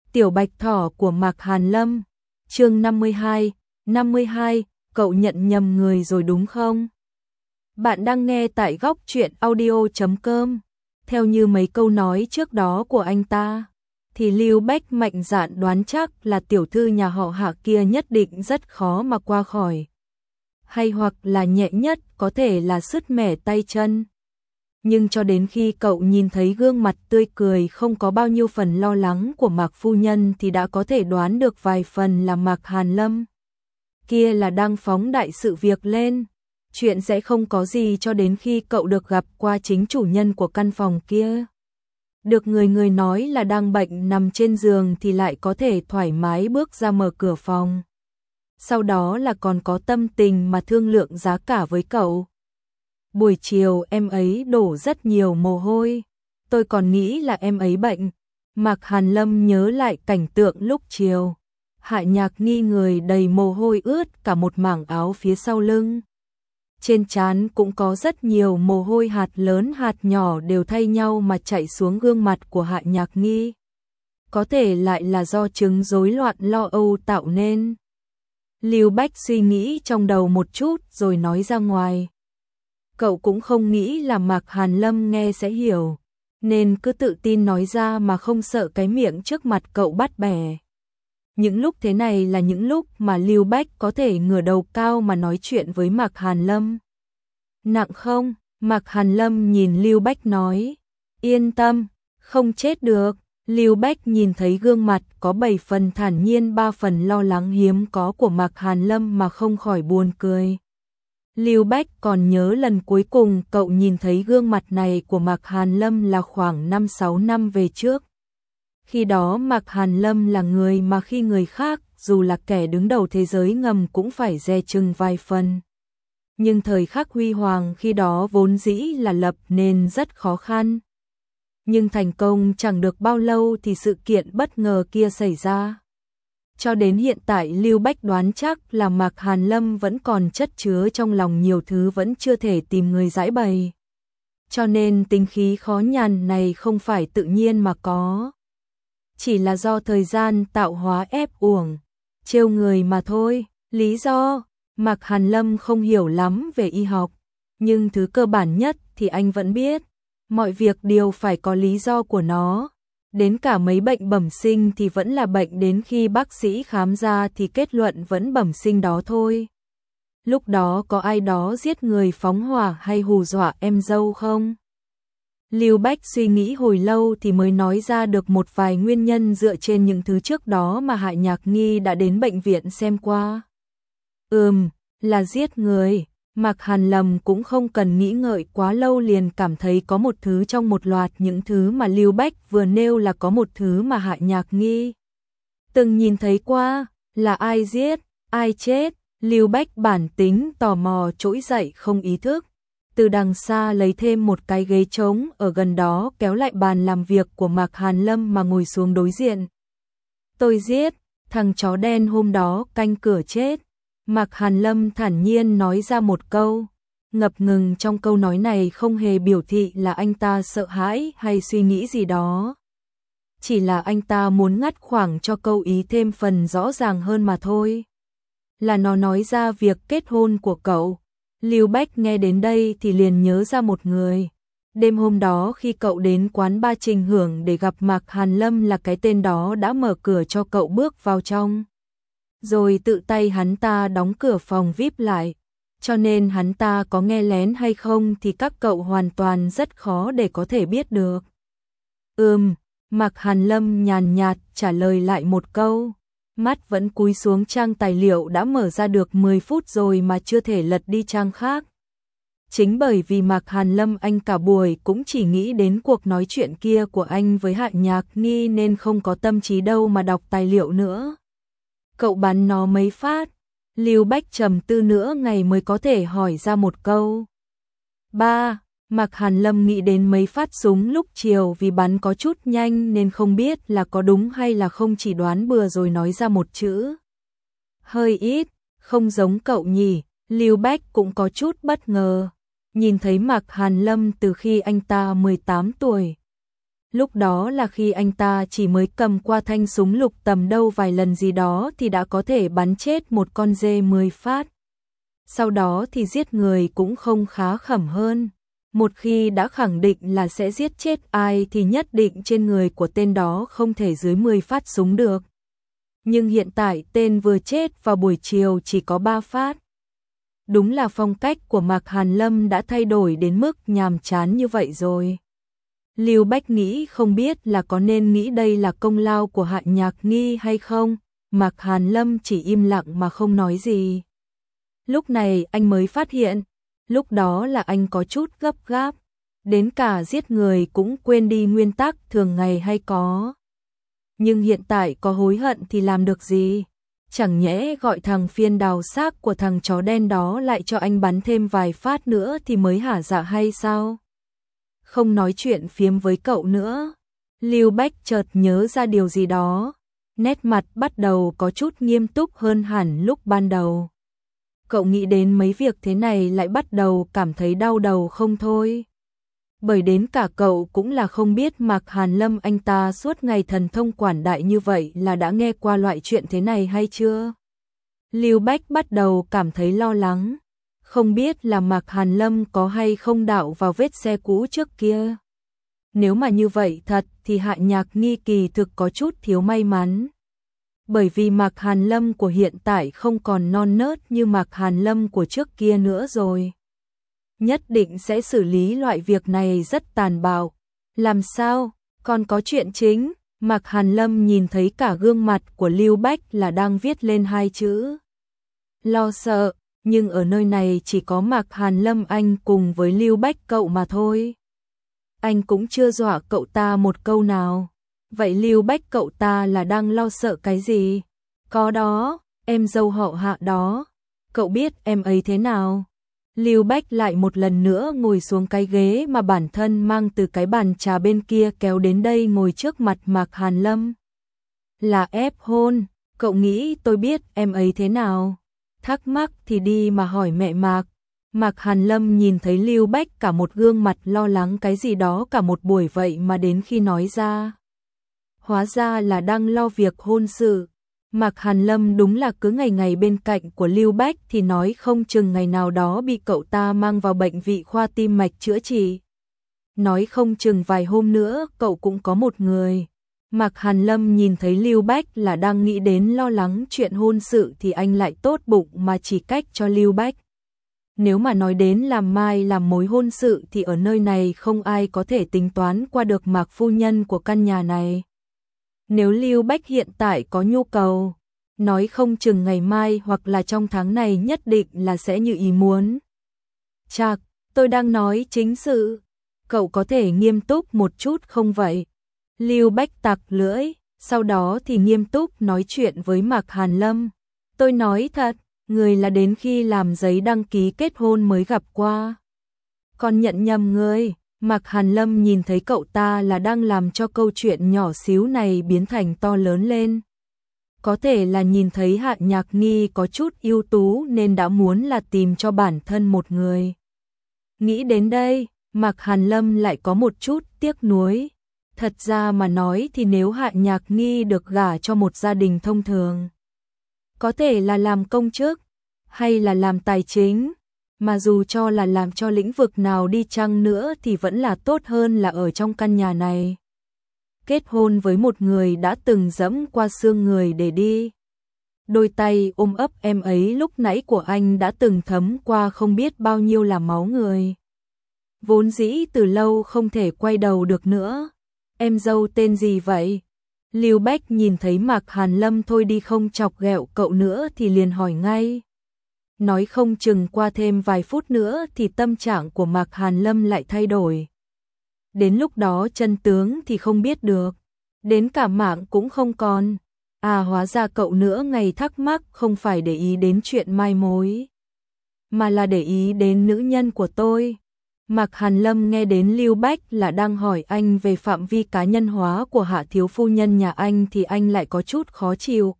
Tiểu Bạch Thỏ của Mạc Hàn Lâm, chương 52, cậu nhận nhầm người rồi đúng không? Bạn đang nghe tại góc truyện audio.com. Theo như mấy câu nói trước đó của anh ta, thì Lưu Bách mạnh dạn đoán chắc là tiểu thư nhà họ Hạ kia nhất định rất khó mà qua khỏi. Hay hoặc là nhẹ nhất có thể là sứt mẻ tay chân. Nhưng cho đến khi cậu nhìn thấy gương mặt tươi cười không có bao nhiêu phần lo lắng của Mạc phu nhân thì đã có thể đoán được vài phần là Mạc Hàn Lâm kia là đang phóng đại sự việc lên. Chuyện sẽ không có gì cho đến khi cậu được gặp qua chính chủ nhân của căn phòng kia. Được người nói là đang bệnh nằm trên giường thì lại có thể thoải mái bước ra mở cửa phòng. Sau đó là còn có tâm tình mà thương lượng giá cả với cậu. Buổi chiều em ấy đổ rất nhiều mồ hôi, tôi còn nghĩ là em ấy bệnh. Mạc Hàn Lâm nhớ lại cảnh tượng lúc chiều. Hạ Nhạc Nghi người đầy mồ hôi ướt cả một mảng áo phía sau lưng. Trên trán cũng có rất nhiều mồ hôi hạt lớn hạt nhỏ đều thay nhau mà chảy xuống gương mặt của Hạ Nhạc Nghi. Có thể lại là do chứng rối loạn lo âu tạo nên. Lưu Bách suy nghĩ trong đầu một chút rồi nói ra ngoài. Cậu cũng không nghĩ là Mạc Hàn Lâm nghe sẽ hiểu, nên cứ tự tin nói ra mà không sợ cái miệng trước mặt cậu bắt bẻ. Những lúc thế này là những lúc mà Lưu Bách có thể ngửa đầu cao mà nói chuyện với Mạc Hàn Lâm. Nặng không? Mạc Hàn Lâm nhìn Lưu Bách nói. Yên tâm, không chết được. Lưu Bách nhìn thấy gương mặt có 7 phần thản nhiên 3 phần lo lắng hiếm có của Mạc Hàn Lâm mà không khỏi buồn cười. Lưu Bách còn nhớ lần cuối cùng cậu nhìn thấy gương mặt này của Mạc Hàn Lâm là khoảng 5-6 năm về trước. Khi đó Mạc Hàn Lâm là người mà khi người khác, dù là kẻ đứng đầu thế giới ngầm cũng phải dè chừng vài phần. Nhưng thời khắc huy hoàng khi đó vốn dĩ là lập nên rất khó khăn. Nhưng thành công chẳng được bao lâu thì sự kiện bất ngờ kia xảy ra. Cho đến hiện tại Lưu Bách đoán chắc là Mạc Hàn Lâm vẫn còn chất chứa trong lòng nhiều thứ vẫn chưa thể tìm người giải bày. Cho nên tính khí khó nhằn này không phải tự nhiên mà có. Chỉ là do thời gian tạo hóa ép uổng, trêu người mà thôi. Lý do, Mạc Hàn Lâm không hiểu lắm về y học, nhưng thứ cơ bản nhất thì anh vẫn biết. Mọi việc đều phải có lý do của nó. Đến cả mấy bệnh bẩm sinh thì vẫn là bệnh, đến khi bác sĩ khám ra thì kết luận vẫn bẩm sinh đó thôi. Lúc đó có ai đó giết người phóng hỏa hay hù dọa em dâu không? Lưu Bách suy nghĩ hồi lâu thì mới nói ra được một vài nguyên nhân dựa trên những thứ trước đó mà Hạ Nhạc Nghi đã đến bệnh viện xem qua. Là giết người. Mạc Hàn Lâm cũng không cần nghĩ ngợi quá lâu liền cảm thấy có một thứ trong một loạt những thứ mà Lưu Bách vừa nêu là có một thứ mà Hạ Nhạc Nghi từng nhìn thấy qua. Là ai giết, ai chết? Lưu Bách bản tính tò mò trỗi dậy không ý thức. Từ đằng xa lấy thêm một cái ghế trống ở gần đó kéo lại bàn làm việc của Mạc Hàn Lâm mà ngồi xuống đối diện. Tôi giết, thằng chó đen hôm đó canh cửa chết. Mạc Hàn Lâm thản nhiên nói ra một câu, ngập ngừng trong câu nói này không hề biểu thị là anh ta sợ hãi hay suy nghĩ gì đó. Chỉ là anh ta muốn ngắt khoảng cho câu ý thêm phần rõ ràng hơn mà thôi. Là nó nói ra việc kết hôn của cậu. Lưu Bách nghe đến đây thì liền nhớ ra một người. Đêm hôm đó khi cậu đến quán ba Trình Hưởng để gặp Mạc Hàn Lâm là cái tên đó đã mở cửa cho cậu bước vào trong. Rồi tự tay hắn ta đóng cửa phòng VIP lại. Cho nên hắn ta có nghe lén hay không thì các cậu hoàn toàn rất khó để có thể biết được. Mạc Hàn Lâm nhàn nhạt trả lời lại một câu. Mắt vẫn cúi xuống trang tài liệu đã mở ra được 10 phút rồi mà chưa thể lật đi trang khác. Chính bởi vì Mạc Hàn Lâm anh cả buổi cũng chỉ nghĩ đến cuộc nói chuyện kia của anh với Hạ Nhạc Nghi nên không có tâm trí đâu mà đọc tài liệu nữa. Cậu bắn nó mấy phát? Lưu Bách trầm tư nữa ngày mới có thể hỏi ra một câu. 3. Mạc Hàn Lâm nghĩ đến mấy phát súng lúc chiều vì bắn có chút nhanh nên không biết là có đúng hay là không, chỉ đoán bừa rồi nói ra một chữ. Hơi ít, không giống cậu nhỉ. Lưu Bách cũng có chút bất ngờ. Nhìn thấy Mạc Hàn Lâm từ khi anh ta 18 tuổi. Lúc đó là khi anh ta chỉ mới cầm qua thanh súng lục tầm đâu vài lần gì đó thì đã có thể bắn chết một con dê 10 phát. Sau đó thì giết người cũng không khá khẩm hơn. Một khi đã khẳng định là sẽ giết chết ai thì nhất định trên người của tên đó không thể dưới 10 phát súng được. Nhưng hiện tại tên vừa chết vào buổi chiều chỉ có 3 phát. Đúng là phong cách của Mạc Hàn Lâm đã thay đổi đến mức nhàm chán như vậy rồi. Lưu Bách nghĩ không biết là có nên nghĩ đây là công lao của Hạ Nhạc Nghi hay không. Mạc Hàn Lâm chỉ im lặng mà không nói gì. Lúc này anh mới phát hiện, lúc đó là anh có chút gấp gáp, đến cả giết người cũng quên đi nguyên tắc thường ngày hay có. Nhưng hiện tại có hối hận thì làm được gì? Chẳng nhẽ gọi thằng phiên đào xác của thằng chó đen đó lại cho anh bắn thêm vài phát nữa thì mới hả dạ hay sao? Không nói chuyện phiếm với cậu nữa. Lưu Bách chợt nhớ ra điều gì đó, nét mặt bắt đầu có chút nghiêm túc hơn hẳn lúc ban đầu. Cậu nghĩ đến mấy việc thế này lại bắt đầu cảm thấy đau đầu không thôi. Bởi đến cả cậu cũng là không biết Mạc Hàn Lâm anh ta suốt ngày thần thông quảng đại như vậy là đã nghe qua loại chuyện thế này hay chưa? Lưu Bách bắt đầu cảm thấy lo lắng. Không biết là Mạc Hàn Lâm có hay không đạo vào vết xe cũ trước kia. Nếu mà như vậy thật thì Hạ Nhạc Nghi kỳ thực có chút thiếu may mắn. Bởi vì Mạc Hàn Lâm của hiện tại không còn non nớt như Mạc Hàn Lâm của trước kia nữa rồi. Nhất định sẽ xử lý loại việc này rất tàn bạo. Làm sao? Còn có chuyện chính. Mạc Hàn Lâm nhìn thấy cả gương mặt của Lưu Bách là đang viết lên hai chữ lo sợ, nhưng ở nơi này chỉ có Mạc Hàn Lâm anh cùng với Lưu Bách cậu mà thôi. Anh cũng chưa dọa cậu ta một câu nào. Vậy Lưu Bách cậu ta là đang lo sợ cái gì? Có đó, em dâu họ Hạ đó. Cậu biết em ấy thế nào? Lưu Bách lại một lần nữa ngồi xuống cái ghế mà bản thân mang từ cái bàn trà bên kia kéo đến đây ngồi trước mặt Mạc Hàn Lâm. Là ép hôn, cậu nghĩ tôi biết em ấy thế nào? Thắc mắc thì đi mà hỏi mẹ Mạc. Mạc Hàn Lâm nhìn thấy Lưu Bách cả một gương mặt lo lắng cái gì đó cả một buổi vậy mà đến khi nói ra. Hóa ra là đang lo việc hôn sự. Mạc Hàn Lâm đúng là cứ ngày ngày bên cạnh của Lưu Bách thì nói không chừng ngày nào đó bị cậu ta mang vào bệnh viện khoa tim mạch chữa trị. Nói không chừng vài hôm nữa cậu cũng có một người. Mạc Hàn Lâm nhìn thấy Lưu Bách là đang nghĩ đến lo lắng chuyện hôn sự thì anh lại tốt bụng mà chỉ cách cho Lưu Bách. Nếu mà nói đến làm mai làm mối hôn sự thì ở nơi này không ai có thể tính toán qua được Mạc phu nhân của căn nhà này. Nếu Lưu Bách hiện tại có nhu cầu, nói không chừng ngày mai hoặc là trong tháng này nhất định là sẽ như ý muốn. Chạc, tôi đang nói chính sự. Cậu có thể nghiêm túc một chút không vậy? Lưu Bách tặc lưỡi, sau đó thì nghiêm túc nói chuyện với Mạc Hàn Lâm. Tôi nói thật, người là đến khi làm giấy đăng ký kết hôn mới gặp qua. Còn nhận nhầm người. Mạc Hàn Lâm nhìn thấy cậu ta là đang làm cho câu chuyện nhỏ xíu này biến thành to lớn lên. Có thể là nhìn thấy Hạ Nhạc Nghi có chút ưu tú nên đã muốn là tìm cho bản thân một người. Nghĩ đến đây, Mạc Hàn Lâm lại có một chút tiếc nuối. Thật ra mà nói thì nếu Hạ Nhạc Nghi được gả cho một gia đình thông thường, có thể là làm công chức, hay là làm tài chính, mà dù cho là làm cho lĩnh vực nào đi chăng nữa thì vẫn là tốt hơn là ở trong căn nhà này. Kết hôn với một người đã từng dẫm qua xương người để đi. Đôi tay ôm ấp em ấy lúc nãy của anh đã từng thấm qua không biết bao nhiêu là máu người. Vốn dĩ từ lâu không thể quay đầu được nữa. Em dâu tên gì vậy? Lưu Bách nhìn thấy Mạc Hàn Lâm thôi đi không chọc ghẹo cậu nữa thì liền hỏi ngay. Nói không chừng qua thêm vài phút nữa thì tâm trạng của Mạc Hàn Lâm lại thay đổi. Đến lúc đó chân tướng thì không biết được. Đến cả mạng cũng không còn. À hóa ra cậu nữa ngày thắc mắc không phải để ý đến chuyện mai mối, mà là để ý đến nữ nhân của tôi. Mạc Hàn Lâm nghe đến Lưu Bách là đang hỏi anh về phạm vi cá nhân hóa của Hạ thiếu phu nhân nhà anh thì anh lại có chút khó chịu.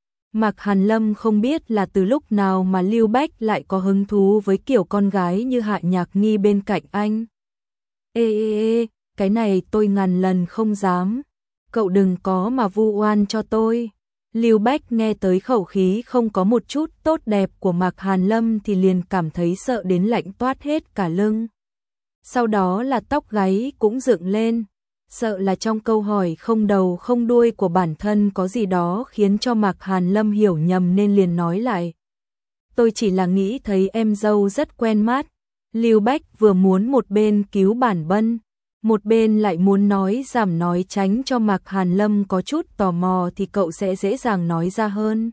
Mạc Hàn Lâm không biết là từ lúc nào mà Lưu Bách lại có hứng thú với kiểu con gái như Hạ Nhạc Nghi bên cạnh anh. Ê, cái này tôi ngàn lần không dám. Cậu đừng có mà vu oan cho tôi. Lưu Bách nghe tới khẩu khí không có một chút tốt đẹp của Mạc Hàn Lâm thì liền cảm thấy sợ đến lạnh toát hết cả lưng. Sau đó là tóc gáy cũng dựng lên, sợ là trong câu hỏi không đầu không đuôi của bản thân có gì đó khiến cho Mạc Hàn Lâm hiểu nhầm nên liền nói lại. Tôi chỉ là nghĩ thấy em dâu rất quen mắt. Lưu Bách vừa muốn một bên cứu bản Bân, một bên lại muốn nói giảm nói tránh cho Mạc Hàn Lâm có chút tò mò thì cậu sẽ dễ dàng nói ra hơn.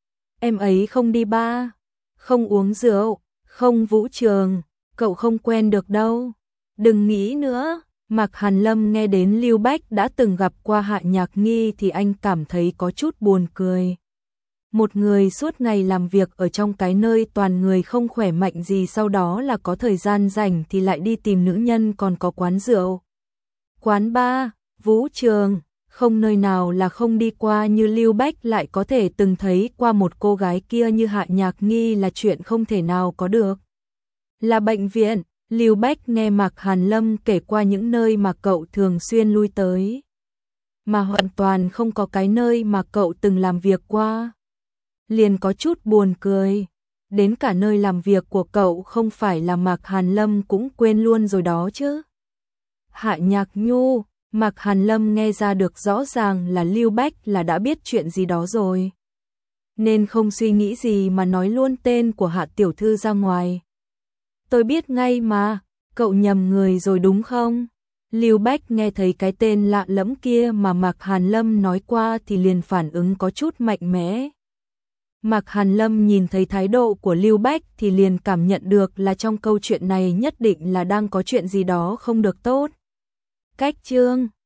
Em ấy không đi bar, không uống rượu, không vũ trường, cậu không quen được đâu. Đừng nghĩ nữa. Mạc Hàn Lâm nghe đến Lưu Bách đã từng gặp qua Hạ Nhạc Nghi thì anh cảm thấy có chút buồn cười. Một người suốt ngày làm việc ở trong cái nơi toàn người không khỏe mạnh gì, sau đó là có thời gian rảnh thì lại đi tìm nữ nhân, còn có quán rượu, quán bar, vũ trường, không nơi nào là không đi qua. Như Lưu Bách lại có thể từng thấy qua một cô gái kia như Hạ Nhạc Nghi là chuyện không thể nào có được. Là bệnh viện. Lưu Bách nghe Mạc Hàn Lâm kể qua những nơi mà cậu thường xuyên lui tới, mà hoàn toàn không có cái nơi mà cậu từng làm việc qua. Liền có chút buồn cười, đến cả nơi làm việc của cậu không phải là Mạc Hàn Lâm cũng quên luôn rồi đó chứ. Hạ Nhạc Nhu, Mạc Hàn Lâm nghe ra được rõ ràng là Lưu Bách là đã biết chuyện gì đó rồi, nên không suy nghĩ gì mà nói luôn tên của Hạ tiểu thư ra ngoài. Tôi biết ngay mà, cậu nhầm người rồi đúng không? Lưu Bách nghe thấy cái tên lạ lẫm kia mà Mạc Hàn Lâm nói qua thì liền phản ứng có chút mạnh mẽ. Mạc Hàn Lâm nhìn thấy thái độ của Lưu Bách thì liền cảm nhận được là trong câu chuyện này nhất định là đang có chuyện gì đó không được tốt. Cách chương